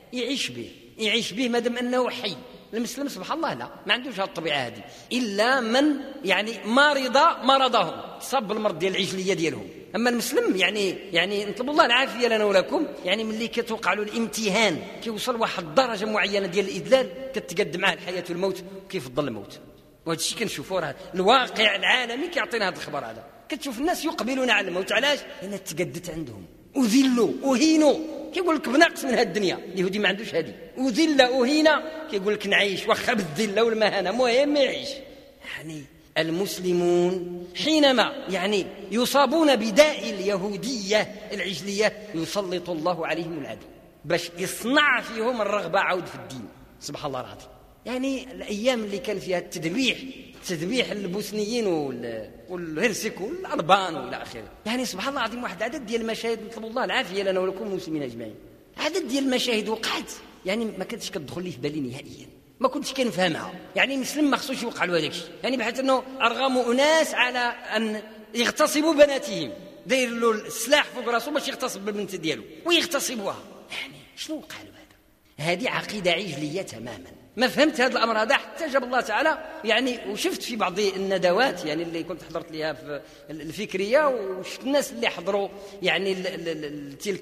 يعيش به مادام أنه حي. المسلم سبحان الله لا، ما عندوش هذه الطبيعة هذه، إلا من يعني مرضهم، صاب المرض ديال العجلية ديالهم. أما المسلم يعني نطلب الله العافية لنا ولكم، يعني ملي كتوقع له الامتهان كيوصل واحد درجة معينة ديال الإذلال كتقدم معه الحياة والموت وكيفضل الموت. وهذا الشيء كنشوفوه، راه الواقع العالمي كيعطينا هذا الخبر هذا. كتشوف الناس يقبلون على الموت، علاش؟ لأن تقدت عندهم، أذلوا أهينوا. كيقول لك بنقص من هذه الدنيا. اليهودي ما عندوش هذه، أذل أهينا، كيقول لك نعيش واخا بالذله والمهانه، مهم يعيش. يعني المسلمون حينما يعني يصابون بداء اليهودية العجلية يسلط الله عليهم العدو باش يصنع فيهم الرغبة عود في الدين. سبحان الله العظيم. يعني الأيام اللي كان فيها تذبيح البوسنيين والهرسك والألبان والى آخره، يعني سبحان الله العظيم واحد عدد ديال المشاهد، نطلب الله العافية لنا ولكم المسلمين أجمعين. عدد ديال المشاهد وقعت يعني ما كانتش كتدخل لي في بالي نهائيا، ما كنتش كنفهمها. يعني مسلم ما خصوش يوقع له هذاك الشيء، يعني بحيث انه ارغموا اناس على ان يغتصبوا بناتهم، داير له السلاح فوق راسه باش يغتصب بالبنت ديالو ويغتصبوها. يعني شنو وقع له هذا؟ هذه عقيده عجليه تماما. ما فهمت هذا الامر هذا حتى جاب الله تعالى يعني. وشفت في بعض الندوات يعني اللي كنت حضرت لها في الفكريه، وشفت الناس اللي حضروا يعني تلك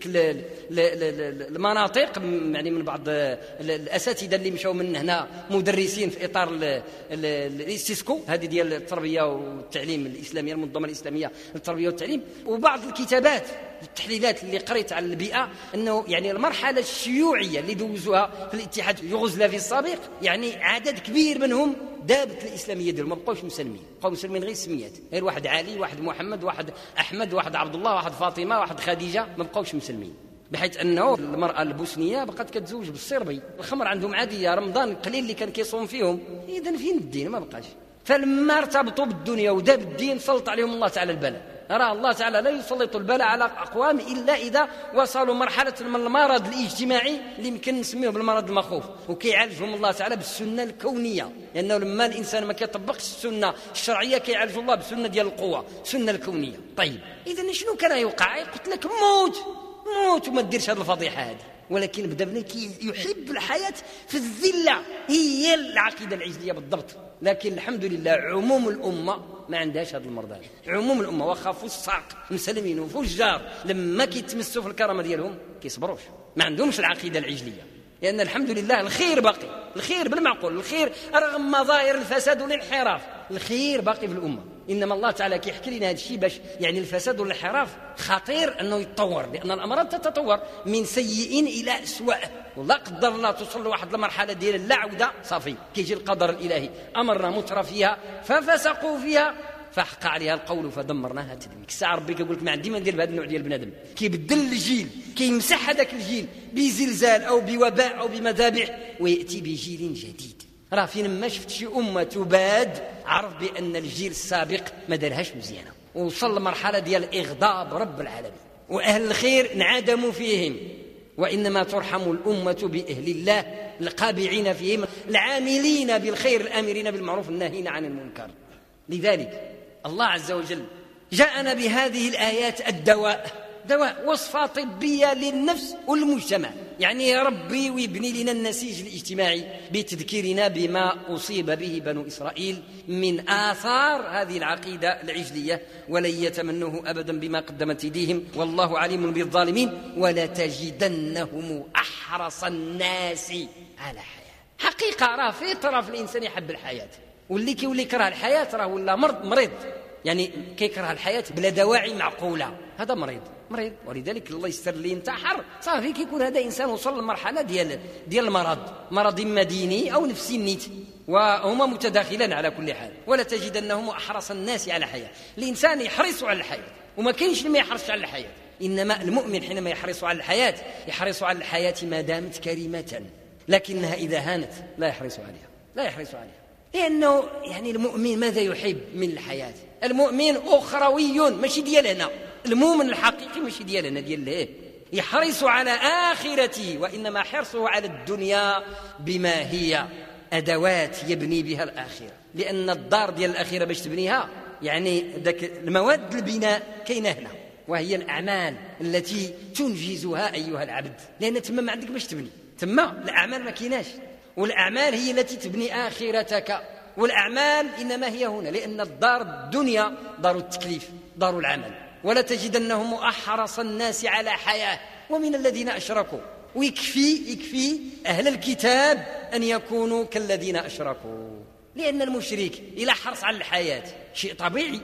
المناطق، يعني من بعض الاساتذه اللي مشاو من هنا مدرسين في اطار السيسكو، هذه ديال التربيه والتعليم الاسلاميه، المنظمه الاسلاميه للتربيه والتعليم، وبعض الكتابات التحليلات اللي قريت على البيئه، انه يعني المرحله الشيوعيه اللي دوزوها في الاتحاد اليوغوسلافي السابق، يعني عدد كبير منهم دابت الاسلاميه ديالهم، ما بقاوش مسلمين، بقاو مسلمين غير السميات، غير واحد علي، واحد محمد، واحد احمد، واحد عبد الله، واحد فاطمه، واحد خديجه، ما بقاوش مسلمين. بحيث انه المراه البوسنيه بقات كتزوج بالصربي، الخمر عندهم عاديه، رمضان القليل اللي كان كيصوم فيهم، اذا فين الدين؟ ما بقاش. فلما ارتبطوا بالدنيا وداب الدين سلط عليهم الله تعالى البلاء. أرى الله تعالى لا يسلط البلاء على أقوام إلا إذا وصلوا مرحلة من المرض الاجتماعي اللي يمكن نسميه بالمرض المخوف، وكيعالجهم الله تعالى بالسنة الكونية، لأنه لما الإنسان ما كيطبقش السنة الشرعية كيعالج الله بالسنة ديال القوة، السنة الكونية. طيب إذا شنو كان يوقع؟ قلت لك موت وما تديرش هذه الفضيحة هذه. ولكن بدا بني يحب الحياة في الذلة، هي العقيدة العجلية بالضبط. لكن الحمد لله عموم الأمة ما عندهاش هذا المرض هذا. عموم الأمة وخافوا الساق مسلمين وفجار لما كيتمسوا في الكرامة ديالهم كيصبروش، ما عندهمش العقيدة العجلية، لأن الحمد لله الخير باقي، الخير بالمعقول، الخير رغم مظاهر الفساد والانحراف، الخير باقي في الأمة. إنما الله تعالى كيحكي لنا هذا الشيء باش يعني الفساد والانحراف خطير أنه يتطور، لأن الأمراض تتطور من سيء إلى أسوأ، ولا قدر الله توصل لواحد المرحلة ديال اللاعودة، صافي كيجي القدر الإلهي، أمرنا متر فيها ففسقوا فيها فحق عليها القول فدمرناها تدمير. الساعة ربي كيقول لك ما عندي ما ندير بهذا النوع ديال بنادم، كيبدل الجيل، كيمسح هذاك الجيل بزلزال أو بوباء أو بمذابح ويأتي بجيل جديد. راه فين ما شفت شي أمة تباد عرف بأن الجيل السابق ما دارهاش مزيانة، ووصل لمرحلة ديال إغضاب رب العالمين، وأهل الخير انعدموا فيهم، وإنما ترحم الأمة بأهل الله القابعين فيهم العاملين بالخير الآمرين بالمعروف الناهين عن المنكر. لذلك الله عز وجل جاءنا بهذه الآيات الدواء، دواء وصفة طبية للنفس والمجتمع، يعني يا ربي ويبني لنا النسيج الاجتماعي بتذكيرنا بما أصيب به بنو إسرائيل من آثار هذه العقيدة العجلية، ولن يتمنوه أبدا بما قدمت يديهم والله عليم بالظالمين ولتجدنهم أحرص الناس على حياة. حقيقة راه فطرة في الإنسان يحب الحياة، واللي كيولي يكره الحياة راه ولا مريض، يعني كيكره الحياة بلا دواعي معقولة، هذا مريض. ولذلك الله يستر لي ينتحر صافي كيكون هذا إنسان وصل للمرحلة ديال مرض إما ديني أو نفسي نيت، وهما متداخلان على كل حال. ولا تجدنهم أحرص الناس على حياة، الإنسان يحرص على الحياة وما كاينش اللي ما يحرصش على الحياة، إنما المؤمن حينما يحرص على الحياة يحرص على الحياة ما دامت كريمة، لكنها إذا هانت لا يحرص عليها لأنه يعني المؤمن ماذا يحب من الحياة؟ المؤمن أخروي ماشي ديال هنا، المؤمن الحقيقي ماشي ديال هنا، ديال له يحرص على آخرته، وإنما حرصه على الدنيا بما هي أدوات يبني بها الآخرة، لأن الدار ديال الآخرة باش تبنيها يعني ذاك المواد البناء كاينه هنا، وهي الأعمال التي تنجزها أيها العبد، لأن تما ما عندك باش تبني، تما الأعمال ما كايناش، والأعمال هي التي تبني آخرتك، والأعمال إنما هي هنا، لأن الدار الدنيا دار التكليف دار العمل. ولا تجدنهم أحرص الناس على حياة ومن الذين أشركوا، ويكفي أهل الكتاب أن يكونوا كالذين أشركوا، لأن المشرك إلى حرص على الحياة شيء طبيعي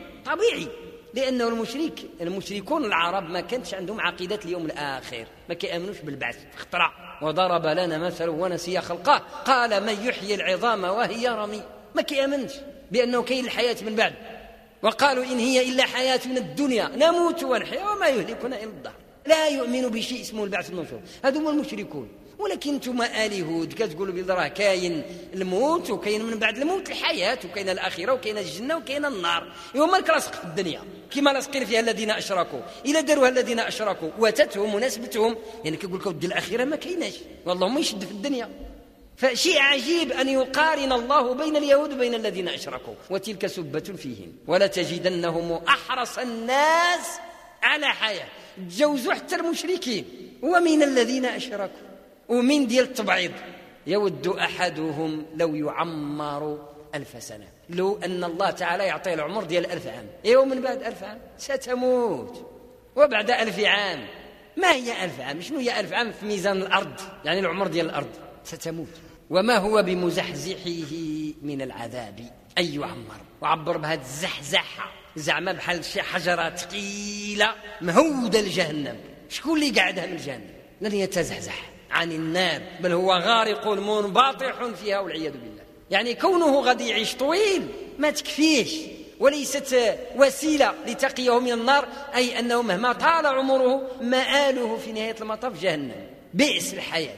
لأنه المشركون العرب ما كانتش عندهم عقيدة اليوم الآخر، ما كيأمنوش بالبعث، اخترع وضرب لنا مثلا ونسي خلقه قال من يحيي العظام وهي رميم، ما كيأمنش بأنه كاين الحياة من بعد، وقالوا إن هي إلا حياتنا الدنيا نموت ونحيا وما يهلكنا إلا الدهر، لا يؤمن بشيء اسمه البعث والنشور، هذو هم المشركون. ولكن انتم اليهود كتقولوا بلي راه كاين الموت وكاين من بعد الموت الحياه وكاين الاخره وكاين الجنه وكاين النار، هما الكراسق في الدنيا كما لاصقين فيها الذين اشركوا، الا داروها الذين اشركوا واتتهم مناسبتهم، يعني كيقول لك ودي الاخره ما كايناش والله ما يشد في الدنيا. فشيء عجيب أن يقارن الله بين اليهود وبين الذين أشركوا، وتلك سبة فيهم. ولا تجدنهم أحرص الناس على حياة، تجوزوا حتى المشركين، ومن الذين أشركوا، ومن ديال التبعيض، يود أحدهم لو يعمر 1000 سنة، لو أن الله تعالى يعطيه العمر ديال 1000 عام، ومن بعد 1000 عام ستموت، وبعد 1000 عام ما هي 1000 عام؟ شنو هي 1000 عام في ميزان الأرض؟ يعني العمر ديال الأرض ستموت، وما هو بمزحزحه من العذاب أي يعمر. وعبر بهذا الزحزحة زعما بحال شي حجرة ثقيلة مهودة لجهنم، شكون اللي قاعدها من جهنم؟ لن يتزحزح عن النار، بل هو غارق منباطح فيها والعياذ بالله. يعني كونه غادي يعيش طويل ما تكفيش، وليست وسيلة لتقيه من النار، أي أنه مهما طال عمره مآله في نهاية المطاف جهنم. بئس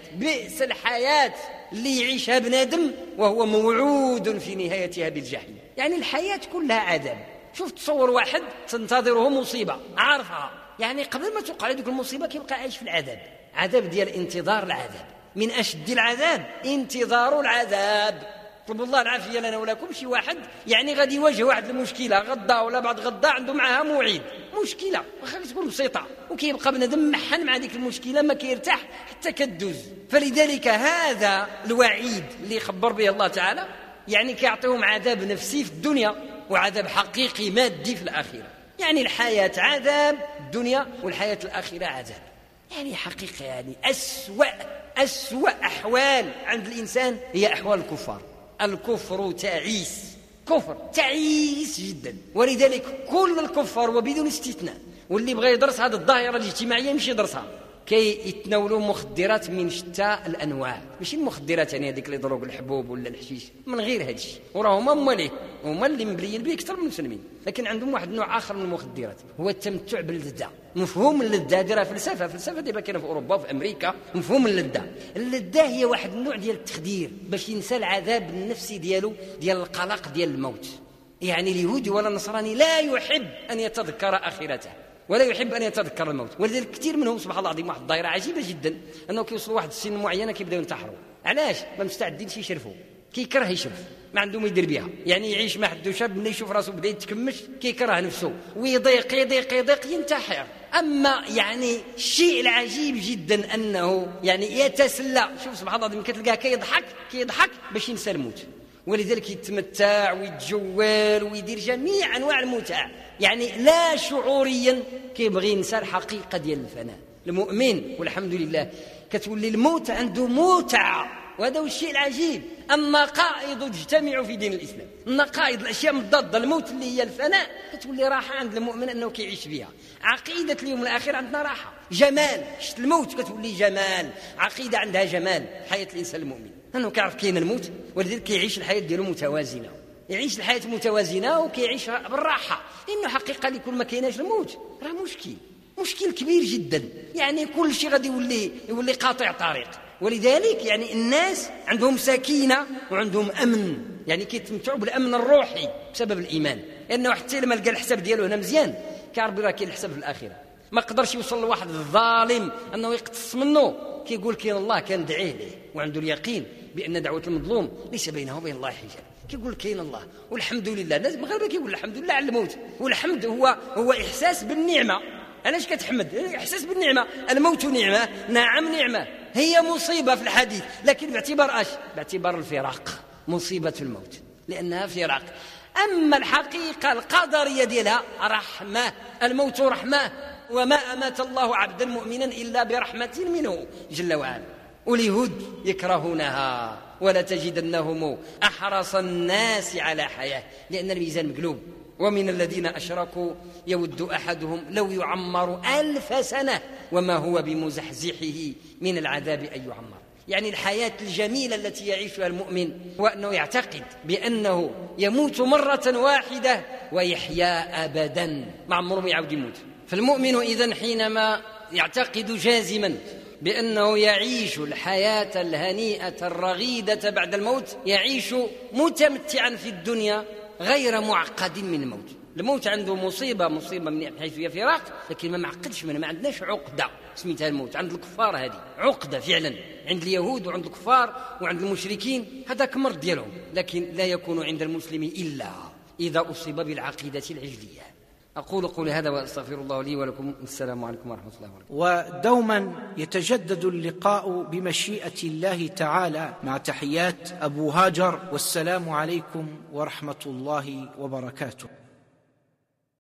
الحياة اللي يعيشها بنادم وهو موعود في نهايتها بالجحيم. يعني الحياة كلها عذاب. شوف تصور واحد تنتظره مصيبة عارفها، يعني قبل ما توقع هذيك المصيبة كيبقى عايش في العذاب، عذاب ديال انتظار العذاب، من أشد العذاب انتظار العذاب. طلب الله العافية لنا ولكم. شي واحد يعني غادي يواجه واحد المشكلة غدا ولا بعد غدا عنده معها موعد، مشكلة واخا تكون بسيطة، وكيبقى بنادم محن مع ديك المشكلة ما كيرتاح حتى كدوز. فلذلك هذا الوعيد اللي خبر به الله تعالى يعني كيعطيهم عذاب نفسي في الدنيا وعذاب حقيقي مادي في الآخرة. يعني الحياة عذاب الدنيا والحياة الآخرة عذاب. يعني حقيقة يعني أسوأ أحوال عند الإنسان هي أحوال الكفار. الكفر تعيس، كفر تعيس جدا. ولذلك كل الكفار وبدون استثناء واللي بغى يدرس هذه الظاهرة الاجتماعية يمشي يدرسها، كي يتناولوا مخدرات من شتى الأنواع، ماشي المخدرات يعني هذيك اللي يضربوا الحبوب ولا الحشيش، من غير هذا الشيء. وراهم هما اللي مبليين به أكثر من المسلمين، لكن عندهم واحد النوع آخر من المخدرات هو التمتع باللذة. مفهوم اللذة ديرها فلسفة ديما كاينه في أوروبا وفي أمريكا. مفهوم اللذة هي واحد النوع ديال التخدير باش ينسى العذاب النفسي ديالو ديال القلق ديال الموت. يعني اليهودي ولا النصراني لا يحب أن يتذكر آخرته، ولا يحب أن يتذكر الموت. ولذلك كثير منهم سبحان الله العظيم واحد الدائرة عجيبة جدا، أنه كيوصلوا واحد السن معينة كيبداو ينتحروا. علاش؟ ما مستعدينش يشرفوا، كيكره يشرف، ما عنده ما يدير بها. يعني يعيش مع حد شاب ملي يشوف راسه بدا يتكمش كيكره نفسه ويضيق يضيق يضيق ينتحر. أما يعني الشيء العجيب جدا أنه يعني يتسلى. شوف سبحان الله كتلقاه كيضحك باش ينسى الموت، ولذلك يتمتع ويتجول ويدير جميع أنواع المتع، يعني لا شعوريا كيبغي ينسى الحقيقة ديال الفناء. المؤمن والحمد لله كتولي الموت عنده متعة، وهذا هو الشيء العجيب. النقائض تجتمع في دين الإسلام، النقائض الأشياء مضادة الموت اللي هي الفناء كتولي راحة عند المؤمن أنه كيعيش بها. عقيدة اليوم الآخر عندنا راحة، جمال، شت الموت كتولي جمال، عقيدة عندها جمال حياة الإنسان المؤمن، أنه كيعرف كاين الموت، ولذلك كيعيش الحياة ديالو متوازنة، يعيش الحياة متوازنة وكيعيش بالراحة. إنه حقيقة لكل ما كايناش الموت راه مشكل كبير جدا، يعني كل شيء غادي يولي قاطع طريق. ولذلك يعني الناس عندهم سكينة وعندهم أمن، يعني كيتمتعوا بالأمن الروحي بسبب الإيمان، لأنه حتى لما لقى الحساب ديالو هنا مزيان كيعرف راه كاين الحساب في الآخرة. ما قدرش يوصل لواحد الظالم أنه يقتص منه، كيقول كاين الله، كان دعيه ليه وعنده اليقين بأن دعوة المظلوم ليس بينه وبين الله حجاب، كيقول كاين الله والحمد لله. الناس المغاربة كيقول الحمد لله على الموت، والحمد هو إحساس بالنعمة. علاش كتحمد؟ إحساس بالنعمة. الموت نعمة، نعم نعمة، هي مصيبة في الحديث، لكن باعتبار باعتبار الفراق، مصيبة الموت لأنها فراق. أما الحقيقة القدرية ديالها رحمة، الموت رحمة، وما أمات الله عبدا مؤمنا إلا برحمة منه جل وعلا. واليهود يكرهونها، ولا تجدنهم أحرص الناس على حياة، لأن الميزان مقلوب. ومن الذين أشركوا يود أحدهم لو يعمر 1000 سنة وما هو بمزحزحه من العذاب أن يعمر. يعني الحياة الجميلة التي يعيشها المؤمن هو أنه يعتقد بأنه يموت مرة واحدة ويحيا أبدا، ما عمره يعود يموت. فالمؤمن إذن حينما يعتقد جازما بأنه يعيش الحياة الهنيئة الرغيدة بعد الموت، يعيش متمتعا في الدنيا غير معقد من الموت. الموت عنده مصيبة من حيث هي فراق، لكن ما معقدش منه، ما عندناش عقدة سميتها الموت. عند الكفار هذه عقدة فعلا، عند اليهود وعند الكفار وعند المشركين هذاك مرض ديالهم، لكن لا يكون عند المسلم إلا إذا أصيب بالعقيدة العجلية. أقول قولي هذا وأستغفر الله لي ولكم. السلام عليكم ورحمة الله وبركاته. ودوما يتجدد اللقاء بمشيئة الله تعالى، مع تحيات أبو هاجر، والسلام عليكم ورحمة الله وبركاته.